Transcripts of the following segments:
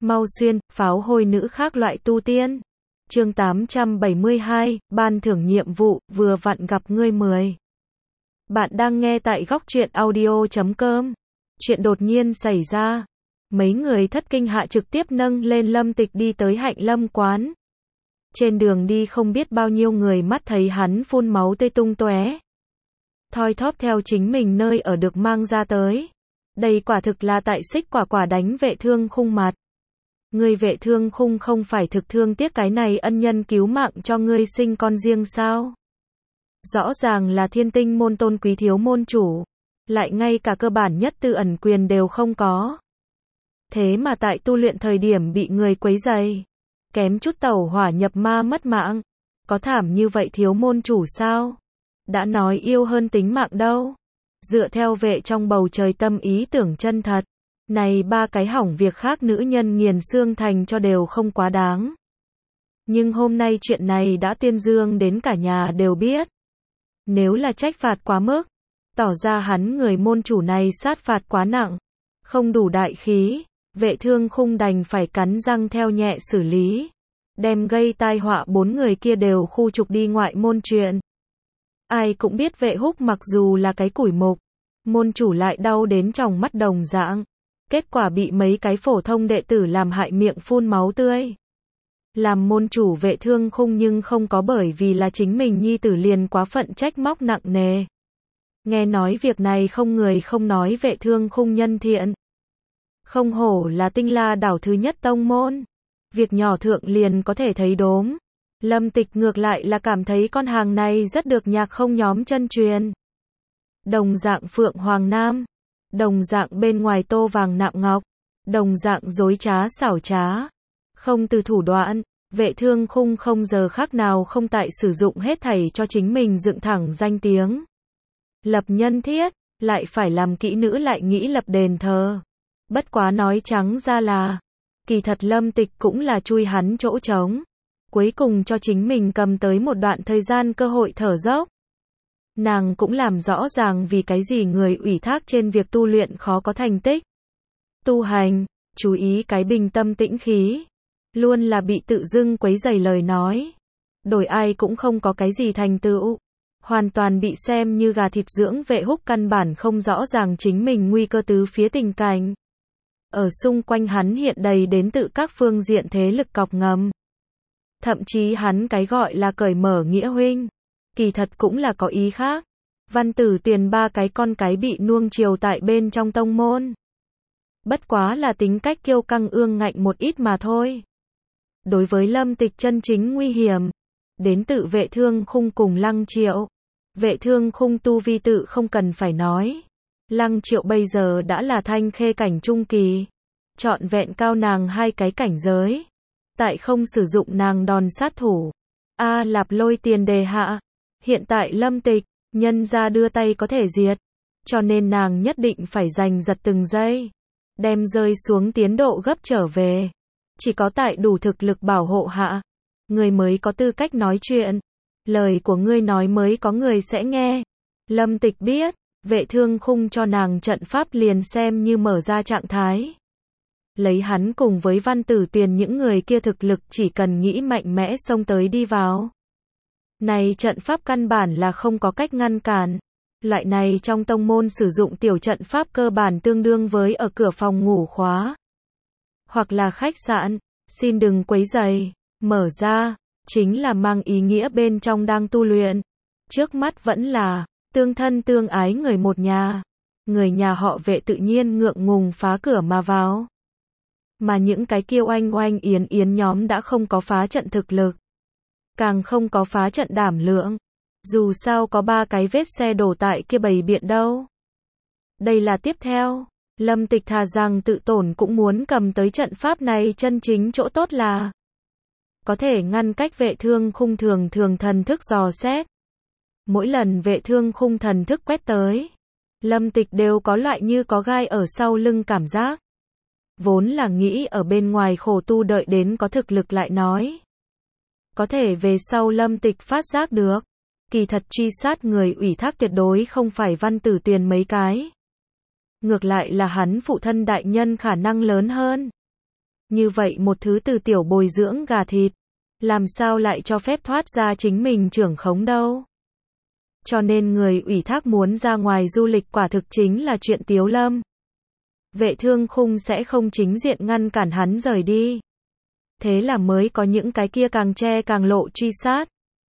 Mau xuyên, pháo hôi nữ khác loại tu tiên. Chương 872, ban thưởng nhiệm vụ, vừa vặn gặp ngươi 10. Bạn đang nghe tại góc truyện audio.com. Chuyện đột nhiên xảy ra. Mấy người thất kinh hạ trực tiếp nâng lên Lâm Tịch đi tới Hạnh Lâm quán. Trên đường đi không biết bao nhiêu người mắt thấy hắn phun máu tươi tung tóe. Thoi thóp theo chính mình nơi ở được mang ra tới. Đây quả thực là tại xích quả đánh Vệ Thương Khung mặt. Ngươi Vệ Thương Khung không phải thực thương tiếc cái này ân nhân cứu mạng cho ngươi sinh con riêng sao? Rõ ràng là Thiên Tinh môn tôn quý thiếu môn chủ, lại ngay cả cơ bản nhất tư ẩn quyền đều không có. Thế mà tại tu luyện thời điểm bị người quấy rầy, kém chút tẩu hỏa nhập ma mất mạng. Có thảm như vậy thiếu môn chủ sao? Đã nói yêu hơn tính mạng đâu. Dựa theo Vệ trong bầu trời tâm ý tưởng chân thật, này ba cái hỏng việc khác nữ nhân nghiền xương thành cho đều không quá đáng. Nhưng hôm nay chuyện này đã tuyên dương đến cả nhà đều biết. Nếu là trách phạt quá mức, tỏ ra hắn người môn chủ này sát phạt quá nặng, không đủ đại khí, Vệ Thương Khung đành phải cắn răng theo nhẹ xử lý, đem gây tai họa bốn người kia đều khu trục đi ngoại môn chuyện. Ai cũng biết Vệ Húc mặc dù là cái củi mục, môn chủ lại đau đến tròng mắt đồng dạng. Kết quả bị mấy cái phổ thông đệ tử làm hại miệng phun máu tươi. Làm môn chủ Vệ Thương Khung nhưng không có bởi vì là chính mình nhi tử liền quá phận trách móc nặng nề. Nghe nói việc này không người không nói Vệ Thương Khung nhân thiện. Không hổ là Tinh La đảo thứ nhất tông môn. Việc nhỏ thượng liền có thể thấy đốm. Lâm Tịch ngược lại là cảm thấy con hàng này rất được nhạc không nhóm chân truyền. Đồng dạng Phượng Hoàng Nam. Đồng dạng bên ngoài tô vàng nạm ngọc, đồng dạng dối trá xảo trá, không từ thủ đoạn, Vệ Thương Khung không giờ khác nào không tại sử dụng hết thảy cho chính mình dựng thẳng danh tiếng. Lập nhân thiết, lại phải làm kỹ nữ lại nghĩ lập đền thờ. Bất quá nói trắng ra là, kỳ thật Lâm Tịch cũng là chui hắn chỗ trống, cuối cùng cho chính mình cầm tới một đoạn thời gian cơ hội thở dốc. Nàng cũng làm rõ ràng vì cái gì người ủy thác trên việc tu luyện khó có thành tích. Tu hành, chú ý cái bình tâm tĩnh khí, luôn là bị tự dưng quấy rầy lời nói. Đổi ai cũng không có cái gì thành tựu, hoàn toàn bị xem như gà thịt dưỡng. Vệ Húc căn bản không rõ ràng chính mình nguy cơ tứ phía tình cảnh. Ở xung quanh hắn hiện đầy đến tự các phương diện thế lực cọc ngầm. Thậm chí hắn cái gọi là cởi mở nghĩa huynh, kỳ thật cũng là có ý khác. Văn Tử Tuyền ba cái con cái bị nuông chiều tại bên trong tông môn. Bất quá là tính cách kiêu căng ương ngạnh một ít mà thôi. Đối với Lâm Tịch chân chính nguy hiểm, đến tự Vệ Thương Khung cùng Lăng Triệu. Vệ Thương Khung tu vi tự không cần phải nói. Lăng Triệu bây giờ đã là thanh khê cảnh trung kỳ. Trọn vẹn cao nàng hai cái cảnh giới. Tại không sử dụng nàng đòn sát thủ. Lạp Lôi tiền đề hạ. Hiện tại Lâm Tịch, nhân ra đưa tay có thể diệt. Cho nên nàng nhất định phải giành giật từng giây. Đem rơi xuống tiến độ gấp trở về. Chỉ có tại đủ thực lực bảo hộ hạ, người mới có tư cách nói chuyện. Lời của ngươi nói mới có người sẽ nghe. Lâm Tịch biết, Vệ Thương Khung cho nàng trận pháp liền xem như mở ra trạng thái. Lấy hắn cùng với Văn Tử Tuyền những người kia thực lực chỉ cần nghĩ mạnh mẽ xông tới đi vào. Này trận pháp căn bản là không có cách ngăn cản. Loại này trong tông môn sử dụng tiểu trận pháp cơ bản tương đương với ở cửa phòng ngủ khóa. Hoặc là khách sạn, xin đừng quấy rầy, mở ra, chính là mang ý nghĩa bên trong đang tu luyện. Trước mắt vẫn là, tương thân tương ái người một nhà. Người nhà họ Vệ tự nhiên ngượng ngùng phá cửa mà vào. Mà những cái kiêu oanh oanh yến yến nhóm đã không có phá trận thực lực. Càng không có phá trận đảm lượng. Dù sao có ba cái vết xe đổ tại kia bầy biện đâu. Đây là tiếp theo. Lâm Tịch thà rằng tự tổn cũng muốn cầm tới trận pháp này chân chính chỗ tốt là có thể ngăn cách Vệ Thương Khung thường thần thức dò xét. Mỗi lần Vệ Thương Khung thần thức quét tới, Lâm Tịch đều có loại như có gai ở sau lưng cảm giác. Vốn là nghĩ ở bên ngoài khổ tu đợi đến có thực lực lại nói. Có thể về sau Lâm Tịch phát giác được, kỳ thật truy sát người ủy thác tuyệt đối không phải Văn Tử Tuyền mấy cái. Ngược lại là hắn phụ thân đại nhân khả năng lớn hơn. Như vậy một thứ từ tiểu bồi dưỡng gà thịt, làm sao lại cho phép thoát ra chính mình trưởng khống đâu. Cho nên người ủy thác muốn ra ngoài du lịch quả thực chính là chuyện Tiếu Lâm. Vệ Thương Khung sẽ không chính diện ngăn cản hắn rời đi. Thế là mới có những cái kia càng che càng lộ truy sát.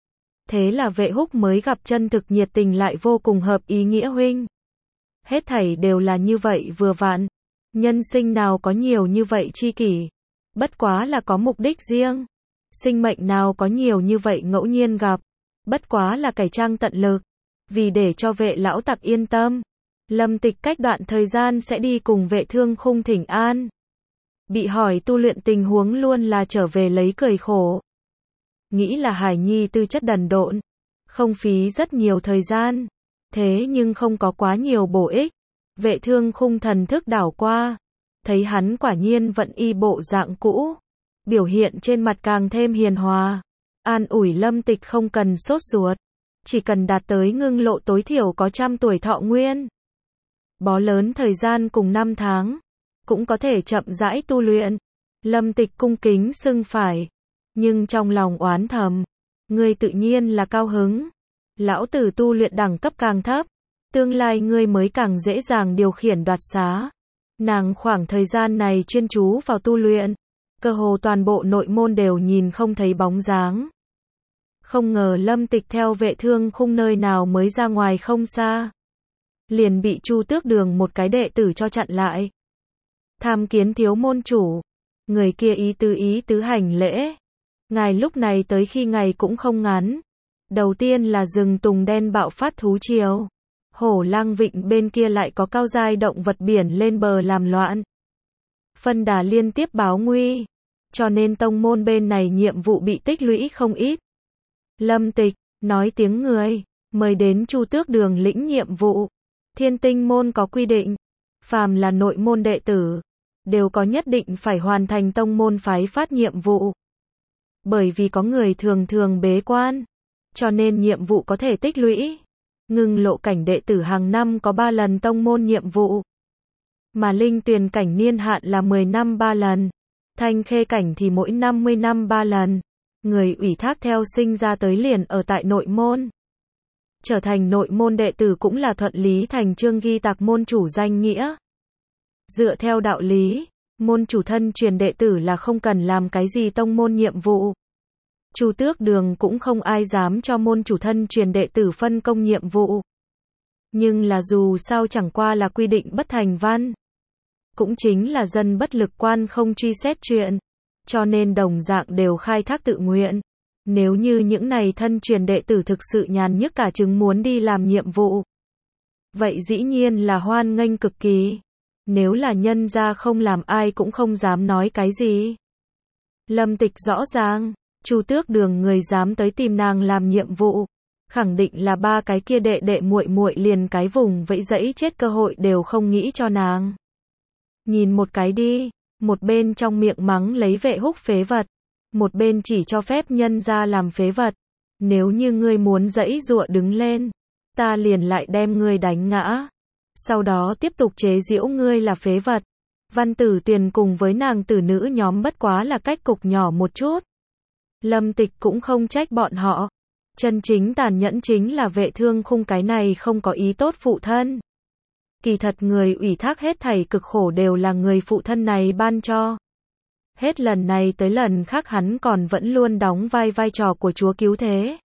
Thế là Vệ Húc mới gặp chân thực nhiệt tình lại vô cùng hợp ý nghĩa huynh. Hết thảy đều là như vậy vừa vặn. Nhân sinh nào có nhiều như vậy chi kỷ. Bất quá là có mục đích riêng. Sinh mệnh nào có nhiều như vậy ngẫu nhiên gặp. Bất quá là cải trang tận lực. Vì để cho Vệ lão tặc yên tâm, Lâm Tịch cách đoạn thời gian sẽ đi cùng Vệ Thương Khung thỉnh an. Bị hỏi tu luyện tình huống luôn là trở về lấy cười khổ. Nghĩ là Hải Nhi tư chất đần độn, không phí rất nhiều thời gian, thế nhưng không có quá nhiều bổ ích. Vệ Thương Khung thần thức đảo qua, thấy hắn quả nhiên vẫn y bộ dạng cũ, biểu hiện trên mặt càng thêm hiền hòa, an ủi Lâm Tịch không cần sốt ruột, chỉ cần đạt tới ngưng lộ tối thiểu có 100 tuổi thọ nguyên. Bó lớn thời gian cùng 5 tháng, cũng có thể chậm rãi tu luyện. Lâm Tịch cung kính xưng phải, nhưng trong lòng oán thầm, ngươi tự nhiên là cao hứng. Lão tử tu luyện đẳng cấp càng thấp, tương lai ngươi mới càng dễ dàng điều khiển đoạt xá. Nàng khoảng thời gian này chuyên chú vào tu luyện, cơ hồ toàn bộ nội môn đều nhìn không thấy bóng dáng. Không ngờ Lâm Tịch theo Vệ Thương Khung nơi nào mới ra ngoài không xa, liền bị Chu Tước Đường một cái đệ tử cho chặn lại. Tham kiến thiếu môn chủ. Người kia ý tứ hành lễ. Ngài lúc này tới khi ngày cũng không ngắn. Đầu tiên là rừng tùng đen bạo phát thú triều. Hổ Lang Vịnh bên kia lại có cao giai động vật biển lên bờ làm loạn. Phân đà liên tiếp báo nguy. Cho nên tông môn bên này nhiệm vụ bị tích lũy không ít. Lâm Tịch, nói tiếng người, mời đến Chu Tước Đường lĩnh nhiệm vụ. Thiên Tinh môn có quy định, phàm là nội môn đệ tử, đều có nhất định phải hoàn thành tông môn phái phát nhiệm vụ. Bởi vì có người thường thường bế quan, cho nên nhiệm vụ có thể tích lũy. Ngưng lộ cảnh đệ tử hàng năm có 3 lần tông môn nhiệm vụ. Mà linh tuyền cảnh niên hạn là 10 năm 3 lần. Thanh khê cảnh thì mỗi 50 năm 3 lần. Người ủy thác theo sinh ra tới liền ở tại nội môn. Trở thành nội môn đệ tử cũng là thuận lý thành chương ghi tạc môn chủ danh nghĩa. Dựa theo đạo lý, môn chủ thân truyền đệ tử là không cần làm cái gì tông môn nhiệm vụ. Chu Tước Đường cũng không ai dám cho môn chủ thân truyền đệ tử phân công nhiệm vụ. Nhưng là dù sao chẳng qua là quy định bất thành văn. Cũng chính là dân bất lực quan không truy xét chuyện. Cho nên đồng dạng đều khai thác tự nguyện. Nếu như những này thân truyền đệ tử thực sự nhàn nhức cả chứng muốn đi làm nhiệm vụ, vậy dĩ nhiên là hoan nghênh cực kỳ. Nếu là nhân gia không làm ai cũng không dám nói cái gì. Lâm Tịch rõ ràng, Chu Tước Đường người dám tới tìm nàng làm nhiệm vụ, khẳng định là 3 cái kia đệ đệ muội muội liền cái vùng vẫy dẫy chết cơ hội đều không nghĩ cho nàng. Nhìn một cái đi, một bên trong miệng mắng lấy Vệ Húc phế vật, một bên chỉ cho phép nhân gia làm phế vật. Nếu như ngươi muốn dẫy dụa đứng lên, ta liền lại đem ngươi đánh ngã. Sau đó tiếp tục chế giễu ngươi là phế vật. Văn Tử Tuyền cùng với nàng tử nữ nhóm bất quá là cách cục nhỏ một chút. Lâm Tịch cũng không trách bọn họ. Chân chính tàn nhẫn chính là Vệ Thương Khung cái này không có ý tốt phụ thân. Kỳ thật người ủy thác hết thảy cực khổ đều là người phụ thân này ban cho. Hết lần này tới lần khác hắn còn vẫn luôn đóng vai trò của chúa cứu thế.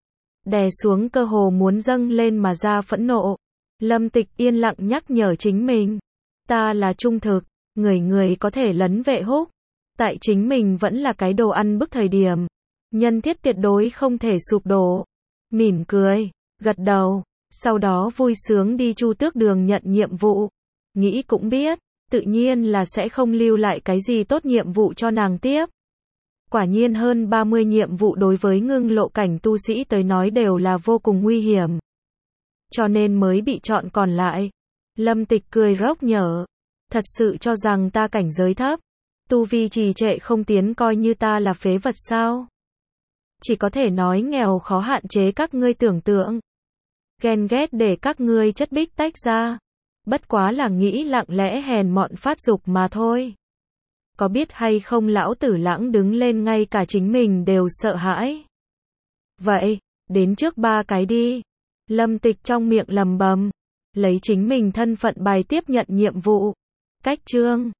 Đè xuống cơ hồ muốn dâng lên mà ra phẫn nộ. Lâm Tịch yên lặng nhắc nhở chính mình. Ta là trung thực, người có thể lấn Vệ Húc. Tại chính mình vẫn là cái đồ ăn bức thời điểm. Nhân thiết tuyệt đối không thể sụp đổ. Mỉm cười, gật đầu, sau đó vui sướng đi Chu Tước Đường nhận nhiệm vụ. Nghĩ cũng biết, tự nhiên là sẽ không lưu lại cái gì tốt nhiệm vụ cho nàng tiếp. Quả nhiên hơn 30 nhiệm vụ đối với ngưng lộ cảnh tu sĩ tới nói đều là vô cùng nguy hiểm. Cho nên mới bị chọn còn lại. Lâm Tịch cười rốc nhở. Thật sự cho rằng ta cảnh giới thấp, tu vi trì trệ không tiến coi như ta là phế vật sao? Chỉ có thể nói nghèo khó hạn chế các ngươi tưởng tượng. Ghen ghét để các ngươi chất bích tách ra. Bất quá là nghĩ lặng lẽ hèn mọn phát dục mà thôi. Có biết hay không lão Tử Lãng đứng lên ngay cả chính mình đều sợ hãi. Vậy, đến trước 3 cái đi. Lâm Tịch trong miệng lầm bầm, lấy chính mình thân phận bài tiếp nhận nhiệm vụ. Cách chương